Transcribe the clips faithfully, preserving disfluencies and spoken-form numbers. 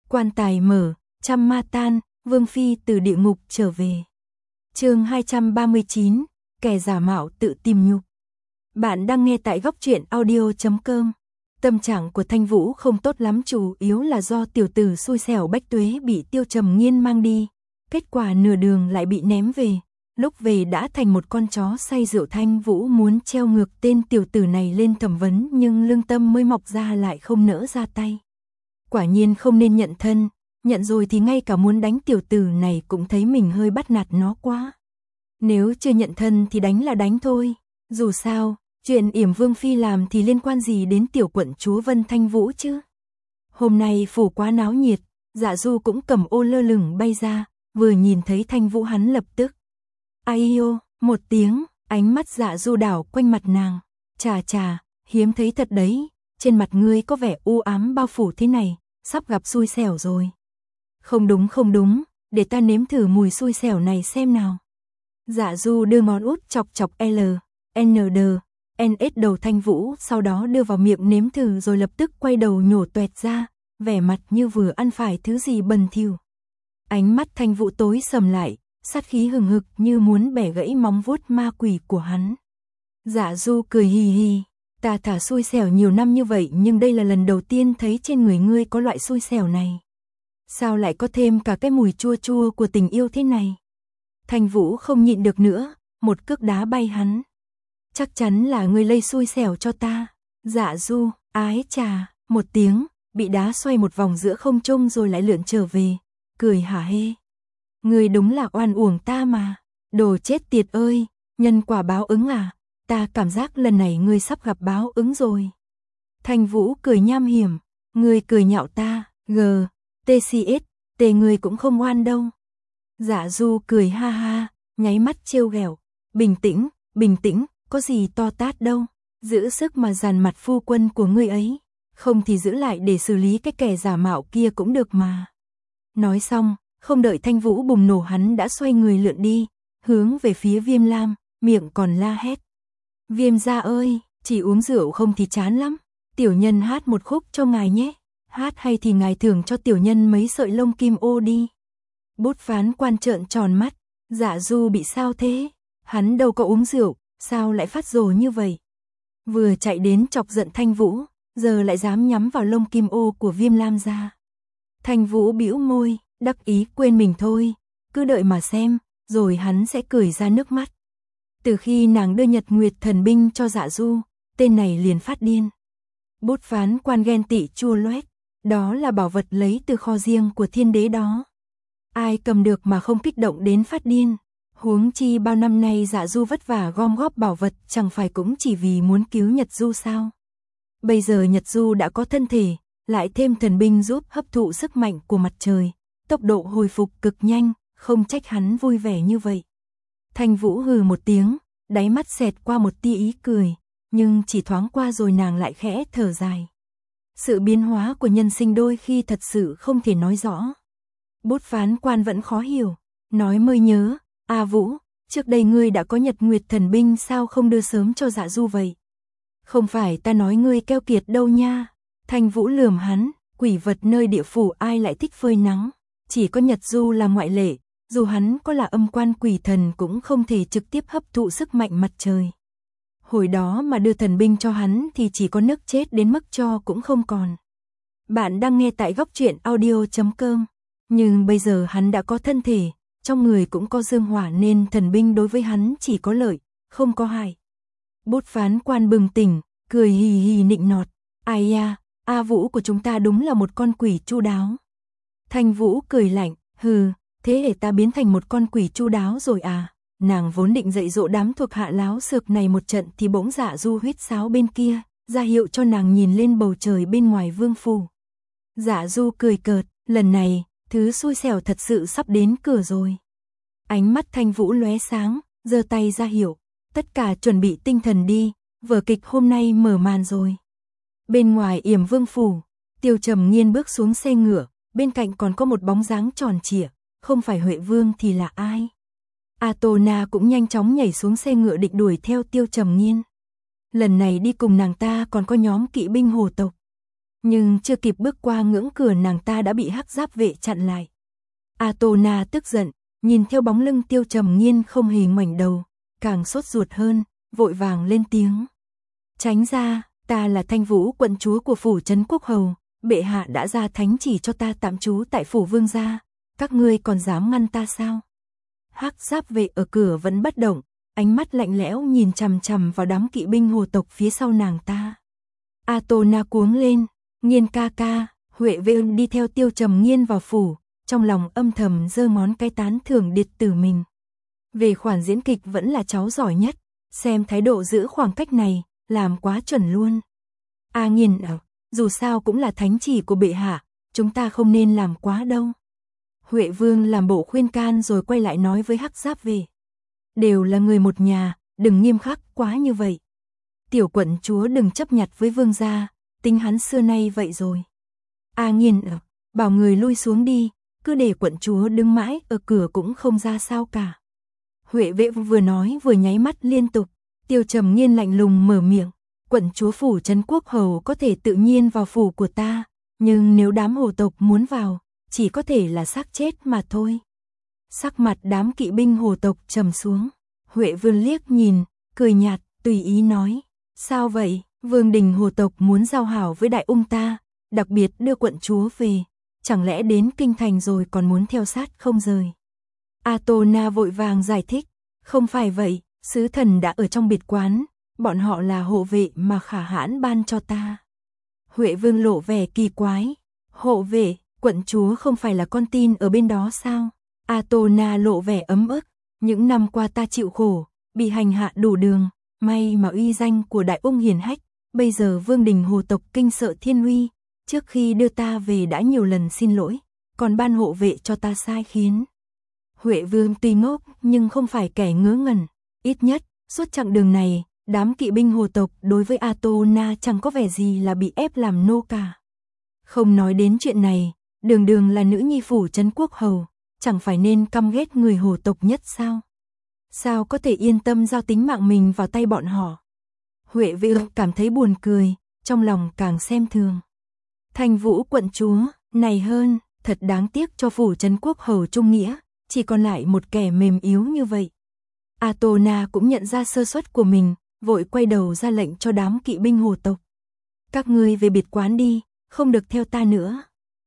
Quan tài mở, trăm ma tan, Vương Phi từ địa ngục trở về. Chương hai trăm ba mươi chín, kẻ giả mạo tự tìm nhục. Bạn đang nghe tại góc truyện audio chấm com. Tâm trạng của Thanh Vũ không tốt lắm, chủ yếu là do tiểu tử xui xẻo Bách Tuế bị Tiêu Trầm Nghiên mang đi. Kết quả nửa đường lại bị ném về. Lúc về đã thành một con chó say rượu. Thanh Vũ muốn treo ngược tên tiểu tử này lên thẩm vấn, nhưng lương tâm mới mọc ra lại không nỡ ra tay. Quả nhiên không nên nhận thân, nhận rồi thì ngay cả muốn đánh tiểu tử này cũng thấy mình hơi bắt nạt nó quá. Nếu chưa nhận thân thì đánh là đánh thôi, dù sao, chuyện yểm Vương Phi làm thì liên quan gì đến tiểu quận chúa Vân Thanh Vũ chứ. Hôm nay phủ quá náo nhiệt, Dạ Du cũng cầm ô lơ lửng bay ra, vừa nhìn thấy Thanh Vũ hắn lập tức ai ô, một tiếng, ánh mắt Dạ Du đảo quanh mặt nàng. Chà chà, hiếm thấy thật đấy, trên mặt ngươi có vẻ u ám bao phủ thế này, sắp gặp xui xẻo rồi. Không đúng không đúng, để ta nếm thử mùi xui xẻo này xem nào. Dạ Du đưa ngón út chọc chọc L, N D, N S đầu Thanh Vũ, sau đó đưa vào miệng nếm thử rồi lập tức quay đầu nhổ toẹt ra, vẻ mặt như vừa ăn phải thứ gì bẩn thỉu. Ánh mắt Thanh Vũ tối sầm lại, sát khí hừng hực như muốn bẻ gãy móng vuốt ma quỷ của hắn. Dạ Du cười hì hì, ta thả xui xẻo nhiều năm như vậy nhưng đây là lần đầu tiên thấy trên người ngươi có loại xui xẻo này. Sao lại có thêm cả cái mùi chua chua của tình yêu thế này? Thanh Vũ không nhịn được nữa, một cước đá bay hắn. Chắc chắn là ngươi lây xui xẻo cho ta. Dạ Du, ái chà, một tiếng, bị đá xoay một vòng giữa không trung rồi lại lượn trở về, cười hả hê. Ngươi đúng là oan uổng ta mà, đồ chết tiệt ơi, nhân quả báo ứng à, ta cảm giác lần này ngươi sắp gặp báo ứng rồi. Thanh Vũ cười nham hiểm, ngươi cười nhạo ta, g, tê xê ét, tê ngươi cũng không oan đâu. Dạ Du cười ha ha, nháy mắt trêu ghẹo, bình tĩnh, bình tĩnh, có gì to tát đâu, giữ sức mà dàn mặt phu quân của ngươi ấy, không thì giữ lại để xử lý cái kẻ giả mạo kia cũng được mà. Nói xong, không đợi Thanh Vũ bùng nổ hắn đã xoay người lượn đi, hướng về phía Viêm Lam, miệng còn la hét. Viêm gia ơi, chỉ uống rượu không thì chán lắm, tiểu nhân hát một khúc cho ngài nhé, hát hay thì ngài thưởng cho tiểu nhân mấy sợi lông kim ô đi. Bút phán quan trợn tròn mắt, Dạ Du bị sao thế, hắn đâu có uống rượu, sao lại phát rồ như vậy. Vừa chạy đến chọc giận Thanh Vũ, giờ lại dám nhắm vào lông kim ô của Viêm Lam gia. Thanh Vũ bĩu môi, đắc ý quên mình thôi, cứ đợi mà xem, rồi hắn sẽ cười ra nước mắt. Từ khi nàng đưa Nhật Nguyệt thần binh cho Dạ Du, tên này liền phát điên. Bút phán quan ghen tị chua loét, đó là bảo vật lấy từ kho riêng của thiên đế đó. Ai cầm được mà không kích động đến phát điên, huống chi bao năm nay Dạ Du vất vả gom góp bảo vật chẳng phải cũng chỉ vì muốn cứu Nhật Du sao. Bây giờ Nhật Du đã có thân thể, lại thêm thần binh giúp hấp thụ sức mạnh của mặt trời, tốc độ hồi phục cực nhanh, không trách hắn vui vẻ như vậy. Thanh Vũ hừ một tiếng, đáy mắt xẹt qua một tia ý cười, nhưng chỉ thoáng qua rồi nàng lại khẽ thở dài. Sự biến hóa của nhân sinh đôi khi thật sự không thể nói rõ. Bút phán quan vẫn khó hiểu, nói mới nhớ, A Vũ, trước đây ngươi đã có Nhật Nguyệt thần binh sao không đưa sớm cho Dạ Du vậy? Không phải ta nói ngươi keo kiệt đâu nha. Thanh Vũ lườm hắn, quỷ vật nơi địa phủ ai lại thích phơi nắng, chỉ có Nhật Du là ngoại lệ, dù hắn có là âm quan quỷ thần cũng không thể trực tiếp hấp thụ sức mạnh mặt trời. Hồi đó mà đưa thần binh cho hắn thì chỉ có nước chết đến mức cho cũng không còn. Bạn đang nghe tại góc truyện audio chấm com, nhưng bây giờ hắn đã có thân thể, trong người cũng có dương hỏa nên thần binh đối với hắn chỉ có lợi, không có hại. Bút phán quan bừng tỉnh, cười hì hì nịnh nọt, ai da, A Vũ của chúng ta đúng là một con quỷ chu đáo. Thanh Vũ cười lạnh, hừ, thế hệ ta biến thành một con quỷ chu đáo rồi à? Nàng vốn định dạy dỗ đám thuộc hạ láo xược này một trận thì bỗng Dạ Du huýt sáo bên kia, ra hiệu cho nàng nhìn lên bầu trời bên ngoài vương phủ. Dạ Du cười cợt, lần này, thứ xui xẻo thật sự sắp đến cửa rồi. Ánh mắt Thanh Vũ lóe sáng, giơ tay ra hiệu, tất cả chuẩn bị tinh thần đi, vở kịch hôm nay mở màn rồi. Bên ngoài yểm vương phủ, Tiêu Trầm Nghiên bước xuống xe ngựa, bên cạnh còn có một bóng dáng tròn trịa, không phải Huệ Vương thì là ai? Atona cũng nhanh chóng nhảy xuống xe ngựa định đuổi theo Tiêu Trầm Nghiên. Lần này đi cùng nàng ta còn có nhóm kỵ binh hồ tộc. nhưng chưa kịp bước qua ngưỡng cửa nàng ta đã bị hắc giáp vệ chặn lại. Atona tức giận, nhìn theo bóng lưng Tiêu Trầm Nghiên không hề ngoảnh đầu, càng sốt ruột hơn, vội vàng lên tiếng. Tránh ra, ta là Thanh Vũ quận chúa của phủ trấn Quốc Hầu, bệ hạ đã ra thánh chỉ cho ta tạm trú tại phủ vương gia, các ngươi còn dám ngăn ta sao? Hắc giáp vệ ở cửa vẫn bất động, ánh mắt lạnh lẽo nhìn chằm chằm vào đám kỵ binh hồ tộc phía sau nàng ta. Atona cuống lên, Nghiên ca ca, Huệ vệ đi theo Tiêu Trầm Nghiên vào phủ, trong lòng âm thầm giơ ngón cái tán thưởng điệt tử mình. Về khoản diễn kịch vẫn là cháu giỏi nhất, xem thái độ giữ khoảng cách này, làm quá chuẩn luôn. A Nghiên à, dù sao cũng là thánh chỉ của bệ hạ, chúng ta không nên làm quá đâu. Huệ Vương làm bộ khuyên can rồi quay lại nói với hắc giáp vệ. Đều là người một nhà, đừng nghiêm khắc quá như vậy. Tiểu quận chúa đừng chấp nhặt với vương gia, tính hắn xưa nay vậy rồi. A Nghiên à, bảo người lui xuống đi, cứ để quận chúa đứng mãi ở cửa cũng không ra sao cả. Huệ vệ vừa nói vừa nháy mắt liên tục. Tiêu Trầm Nghiên lạnh lùng mở miệng. Quận chúa phủ trấn Quốc Hầu có thể tự nhiên vào phủ của ta, nhưng nếu đám hồ tộc muốn vào, chỉ có thể là xác chết mà thôi. Sắc mặt đám kỵ binh hồ tộc trầm xuống. Huệ Vương liếc nhìn, cười nhạt, tùy ý nói. Sao vậy, Vương đình hồ tộc muốn giao hảo với đại ung ta, đặc biệt đưa quận chúa về, chẳng lẽ đến kinh thành rồi còn muốn theo sát không rời. Atona vội vàng giải thích, không phải vậy, sứ thần đã ở trong biệt quán, bọn họ là hộ vệ mà Khả Hãn ban cho ta. Huệ Vương lộ vẻ kỳ quái, hộ vệ, quận chúa không phải là con tin ở bên đó sao? Atona lộ vẻ ấm ức, những năm qua ta chịu khổ, bị hành hạ đủ đường, may mà uy danh của đại ung hiển hách, bây giờ Vương đình hồ tộc kinh sợ thiên uy, trước khi đưa ta về đã nhiều lần xin lỗi, còn ban hộ vệ cho ta sai khiến. Huệ Vương tuy ngốc nhưng không phải kẻ ngớ ngẩn, ít nhất, suốt chặng đường này, đám kỵ binh hồ tộc đối với Atona chẳng có vẻ gì là bị ép làm nô cả. Không nói đến chuyện này, đường đường là nữ nhi phủ trấn Quốc Hầu, chẳng phải nên căm ghét người hồ tộc nhất sao? Sao có thể yên tâm giao tính mạng mình vào tay bọn họ? Huệ Vương cảm thấy buồn cười, trong lòng càng xem thường. Thanh Vũ quận chúa, này hơn, thật đáng tiếc cho phủ trấn Quốc Hầu trung nghĩa, chỉ còn lại một kẻ mềm yếu như vậy. Atona cũng nhận ra sơ suất của mình, vội quay đầu ra lệnh cho đám kỵ binh hồ tộc. Các ngươi về biệt quán đi, không được theo ta nữa.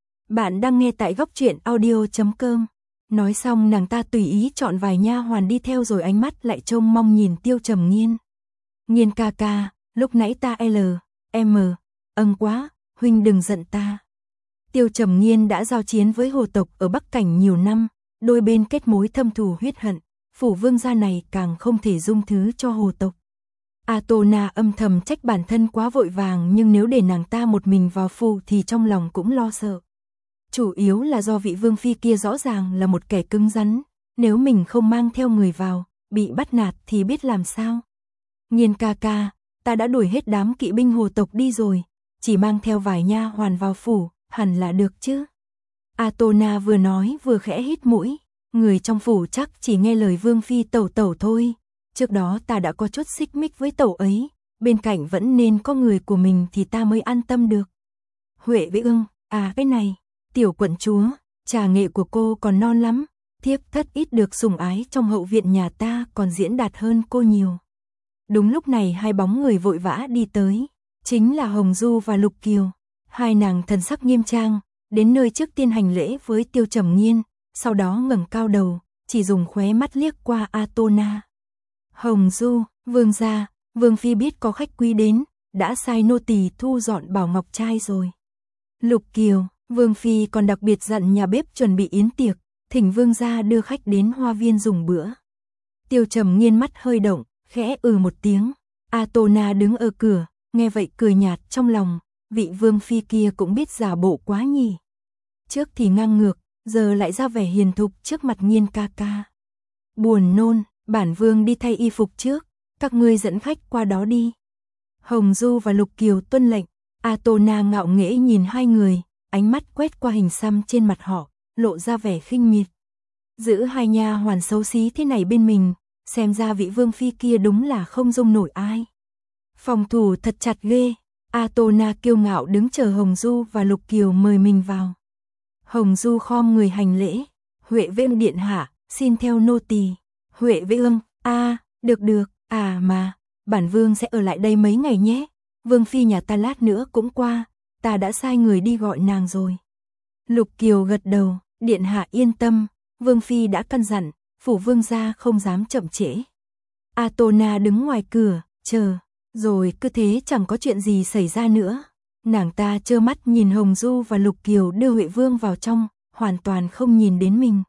Bạn đang nghe tại góc truyện audio chấm com. Nói xong nàng ta tùy ý chọn vài nha hoàn đi theo rồi ánh mắt lại trông mong nhìn Tiêu Trầm Nghiên. Nghiên ca ca, lúc nãy ta L, M, âng quá, huynh đừng giận ta. Tiêu Trầm Nghiên đã giao chiến với hồ tộc ở Bắc Cảnh nhiều năm, đôi bên kết mối thâm thù huyết hận, phủ vương gia này càng không thể dung thứ cho hồ tộc. Atona âm thầm trách bản thân quá vội vàng, nhưng nếu để nàng ta một mình vào phủ thì trong lòng cũng lo sợ. Chủ yếu là do vị vương phi kia rõ ràng là một kẻ cứng rắn, nếu mình không mang theo người vào, bị bắt nạt thì biết làm sao. Nghiên ca ca, ta đã đuổi hết đám kỵ binh hồ tộc đi rồi, chỉ mang theo vài nha hoàn vào phủ, hẳn là được chứ. Atona vừa nói vừa khẽ hít mũi, người trong phủ chắc chỉ nghe lời vương phi tẩu tẩu thôi, trước đó ta đã có chút xích mích với tẩu ấy, bên cạnh vẫn nên có người của mình thì ta mới an tâm được. Huệ với ưng, à cái này, tiểu quận chúa, trà nghệ của cô còn non lắm, thiếp thất ít được sủng ái trong hậu viện nhà ta còn diễn đạt hơn cô nhiều. Đúng lúc này hai bóng người vội vã đi tới, chính là Hồng Du và Lục Kiều, hai nàng thần sắc nghiêm trang, đến nơi trước tiên hành lễ với Tiêu Trầm Nghiên, sau đó ngẩng cao đầu, chỉ dùng khóe mắt liếc qua Atona. Hồng Du, vương gia, vương phi biết có khách quý đến, đã sai nô tỳ thu dọn bảo ngọc trai rồi. Lục Kiều, vương phi còn đặc biệt dặn nhà bếp chuẩn bị yến tiệc, thỉnh vương gia đưa khách đến hoa viên dùng bữa. Tiêu Trầm Nghiên mắt hơi động, khẽ ừ một tiếng. Atona đứng ở cửa, nghe vậy cười nhạt trong lòng, vị vương phi kia cũng biết giả bộ quá nhỉ. Trước thì ngang ngược, giờ lại ra vẻ hiền thục trước mặt Nghiên ca ca. Buồn nôn, bản vương đi thay y phục trước, các ngươi dẫn khách qua đó đi. Hồng Du và Lục Kiều tuân lệnh. Atona ngạo nghễ nhìn hai người, ánh mắt quét qua hình xăm trên mặt họ, lộ ra vẻ khinh miệt. Giữ hai nha hoàn xấu xí thế này bên mình, xem ra vị vương phi kia đúng là không dung nổi ai. Phòng thủ thật chặt ghê, Atona kiêu ngạo đứng chờ Hồng Du và Lục Kiều mời mình vào. Hồng Du khom người hành lễ, Huệ Vương điện hạ, xin theo nô tỳ. Huệ Vương, a, à, được được, à mà, bản vương sẽ ở lại đây mấy ngày nhé. Vương phi nhà ta lát nữa cũng qua, ta đã sai người đi gọi nàng rồi. Lục Kiều gật đầu, điện hạ yên tâm, vương phi đã căn dặn, phủ vương gia không dám chậm trễ. Atona đứng ngoài cửa, chờ, rồi cứ thế chẳng có chuyện gì xảy ra nữa. Nàng ta trơ mắt nhìn Hồng Du và Lục Kiều đưa Huệ Vương vào trong, hoàn toàn không nhìn đến mình.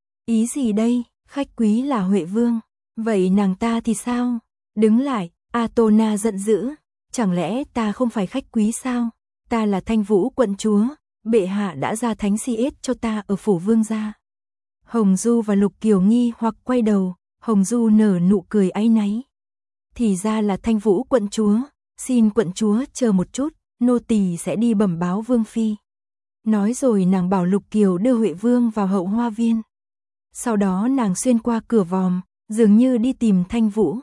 Ý gì đây, khách quý là Huệ Vương, vậy nàng ta thì sao? Đứng lại, Atona giận dữ, chẳng lẽ ta không phải khách quý sao? Ta là Thanh Vũ quận chúa, bệ hạ đã ra thánh si ết cho ta ở phủ vương gia. Hồng Du và Lục Kiều nghi hoặc quay đầu, Hồng Du nở nụ cười áy náy. Thì ra là Thanh Vũ quận chúa, xin quận chúa chờ một chút, nô tỳ sẽ đi bẩm báo vương phi. Nói rồi nàng bảo Lục Kiều đưa Huệ Vương vào hậu hoa viên. Sau đó nàng xuyên qua cửa vòm, dường như đi tìm Thanh Vũ.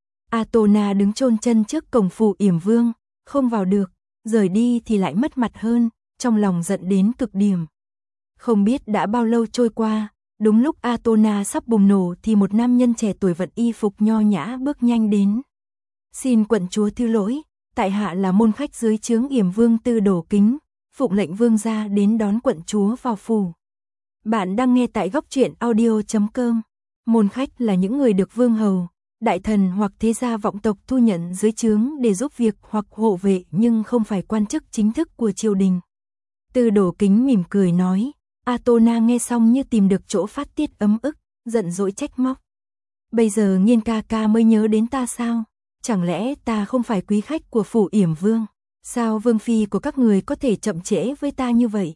Atona đứng chôn chân trước cổng phủ Yểm Vương, không vào được, rời đi thì lại mất mặt hơn, trong lòng giận đến cực điểm. Không biết đã bao lâu trôi qua, đúng lúc Atona sắp bùng nổ thì một nam nhân trẻ tuổi vận y phục nho nhã bước nhanh đến. Xin quận chúa thứ lỗi, tại hạ là môn khách dưới trướng Yểm Vương Tư Đồ Kính, phụng lệnh vương gia đến đón quận chúa vào phủ. Bạn đang nghe tại góc truyện audio chấm com. Môn khách là những người được vương hầu, đại thần hoặc thế gia vọng tộc thu nhận dưới trướng để giúp việc hoặc hộ vệ nhưng không phải quan chức chính thức của triều đình. Tư Đồ Kính mỉm cười nói, Atona nghe xong như tìm được chỗ phát tiết ấm ức, giận dỗi trách móc. Bây giờ Nghiên ca ca mới nhớ đến ta sao? Chẳng lẽ ta không phải quý khách của phủ Yểm Vương? Sao vương phi của các người có thể chậm trễ với ta như vậy?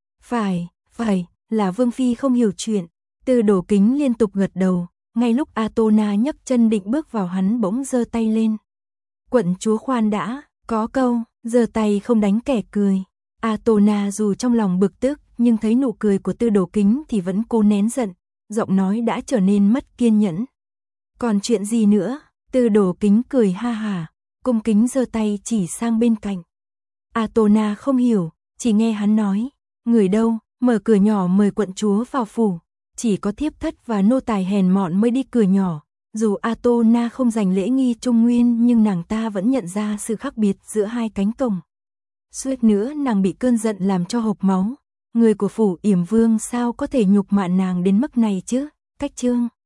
Phải, phải, là vương phi không hiểu chuyện. Tư Đồ Kính liên tục gật đầu, ngay lúc Atona nhấc chân định bước vào hắn bỗng giơ tay lên. Quận chúa khoan đã, có câu, giơ tay không đánh kẻ cười. Atona dù trong lòng bực tức, nhưng thấy nụ cười của Tư Đồ Kính thì vẫn cố nén giận, giọng nói đã trở nên mất kiên nhẫn. Còn chuyện gì nữa? Tư Đồ Kính cười ha hả, cung kính giơ tay chỉ sang bên cạnh. Atona không hiểu, chỉ nghe hắn nói, người đâu, mở cửa nhỏ mời quận chúa vào phủ. Chỉ có thiếp thất và nô tài hèn mọn mới đi cửa nhỏ. Dù Atona không dành lễ nghi trung nguyên nhưng nàng ta vẫn nhận ra sự khác biệt giữa hai cánh cổng. Suýt nữa nàng bị cơn giận làm cho hộc máu. Người của phủ Yểm Vương sao có thể nhục mạ nàng đến mức này chứ? Cách chương